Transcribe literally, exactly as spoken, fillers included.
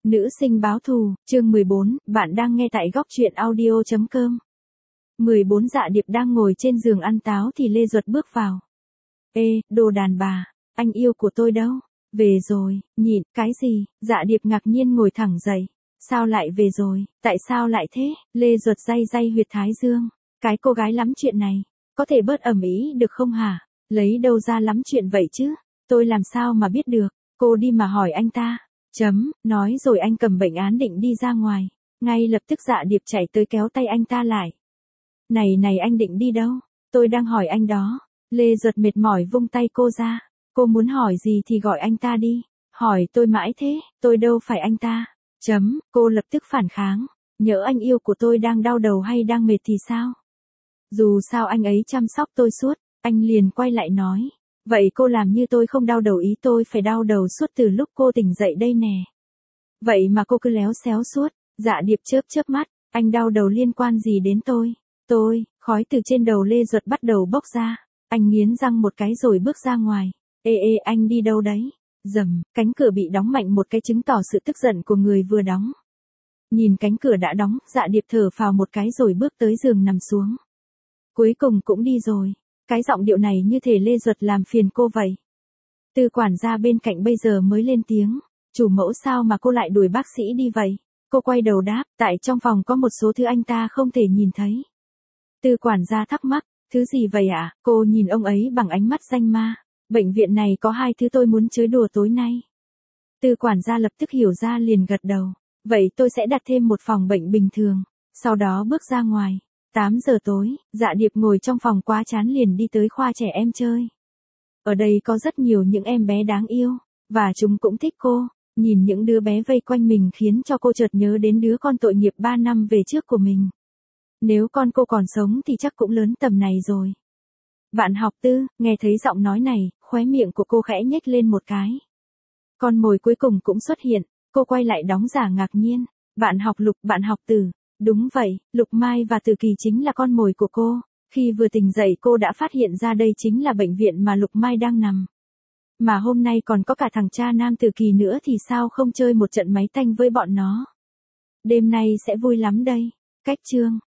Nữ sinh báo thù, chương mười bốn, bạn đang nghe tại góc truyện audio chấm com. mười bốn Dạ Điệp đang ngồi trên giường ăn táo thì Lê Duật bước vào. Ê, đồ đàn bà, anh yêu của tôi đâu? Về rồi, nhịn, cái gì? Dạ Điệp ngạc nhiên ngồi thẳng dậy. Sao lại về rồi, tại sao lại thế? Lê Duật day day huyệt thái dương. Cái cô gái lắm chuyện này, có thể bớt ầm ĩ được không hả? Lấy đâu ra lắm chuyện vậy chứ? Tôi làm sao mà biết được? Cô đi mà hỏi anh ta. Chấm, nói rồi anh cầm bệnh án định đi ra ngoài. Ngay lập tức Dạ Điệp chạy tới kéo tay anh ta lại. Này này anh định đi đâu? Tôi đang hỏi anh đó. Lê Duật mệt mỏi vung tay cô ra. Cô muốn hỏi gì thì gọi anh ta đi. Hỏi tôi mãi thế, tôi đâu phải anh ta. Chấm, cô lập tức phản kháng. Nhỡ anh yêu của tôi đang đau đầu hay đang mệt thì sao? Dù sao anh ấy chăm sóc tôi suốt. Anh liền quay lại nói. Vậy cô làm như tôi không đau đầu, ý tôi phải đau đầu suốt từ lúc cô tỉnh dậy đây nè. Vậy mà cô cứ léo xéo suốt. Dạ Điệp chớp chớp mắt. Anh đau đầu liên quan gì đến tôi? Tôi, khói từ trên đầu Lê Duật bắt đầu bốc ra. Anh nghiến răng một cái rồi bước ra ngoài. Ê ê anh đi đâu đấy? Dầm, cánh cửa bị đóng mạnh một cái chứng tỏ sự tức giận của người vừa đóng. Nhìn cánh cửa đã đóng, Dạ Điệp thở phào một cái rồi bước tới giường nằm xuống. Cuối cùng cũng đi rồi. Cái giọng điệu này như thể Lê Duật làm phiền cô vậy. Tư quản gia bên cạnh bây giờ mới lên tiếng. Chủ mẫu sao mà cô lại đuổi bác sĩ đi vậy? Cô quay đầu đáp, tại trong phòng có một số thứ anh ta không thể nhìn thấy. Tư quản gia thắc mắc, thứ gì vậy ạ? À? Cô nhìn ông ấy bằng ánh mắt danh ma. Bệnh viện này có hai thứ tôi muốn chơi đùa tối nay. Tư quản gia lập tức hiểu ra liền gật đầu. Vậy tôi sẽ đặt thêm một phòng bệnh bình thường. Sau đó bước ra ngoài. tám giờ tối, Dạ Điệp ngồi trong phòng quá chán liền đi tới khoa trẻ em chơi. Ở đây có rất nhiều những em bé đáng yêu, và chúng cũng thích cô. Nhìn những đứa bé vây quanh mình khiến cho cô chợt nhớ đến đứa con tội nghiệp ba năm về trước của mình. Nếu con cô còn sống thì chắc cũng lớn tầm này rồi. Bạn học Tư, nghe thấy giọng nói này, khóe miệng của cô khẽ nhếch lên một cái. Con mồi cuối cùng cũng xuất hiện, cô quay lại đóng giả ngạc nhiên. Bạn học Lục, bạn học Tử. Đúng vậy, Lục Mai và Từ Kỳ chính là con mồi của cô. Khi vừa tỉnh dậy cô đã phát hiện ra đây chính là bệnh viện mà Lục Mai đang nằm. Mà hôm nay còn có cả thằng cha nam Từ Kỳ nữa thì sao không chơi một trận máy tanh với bọn nó. Đêm nay sẽ vui lắm đây. Cách chương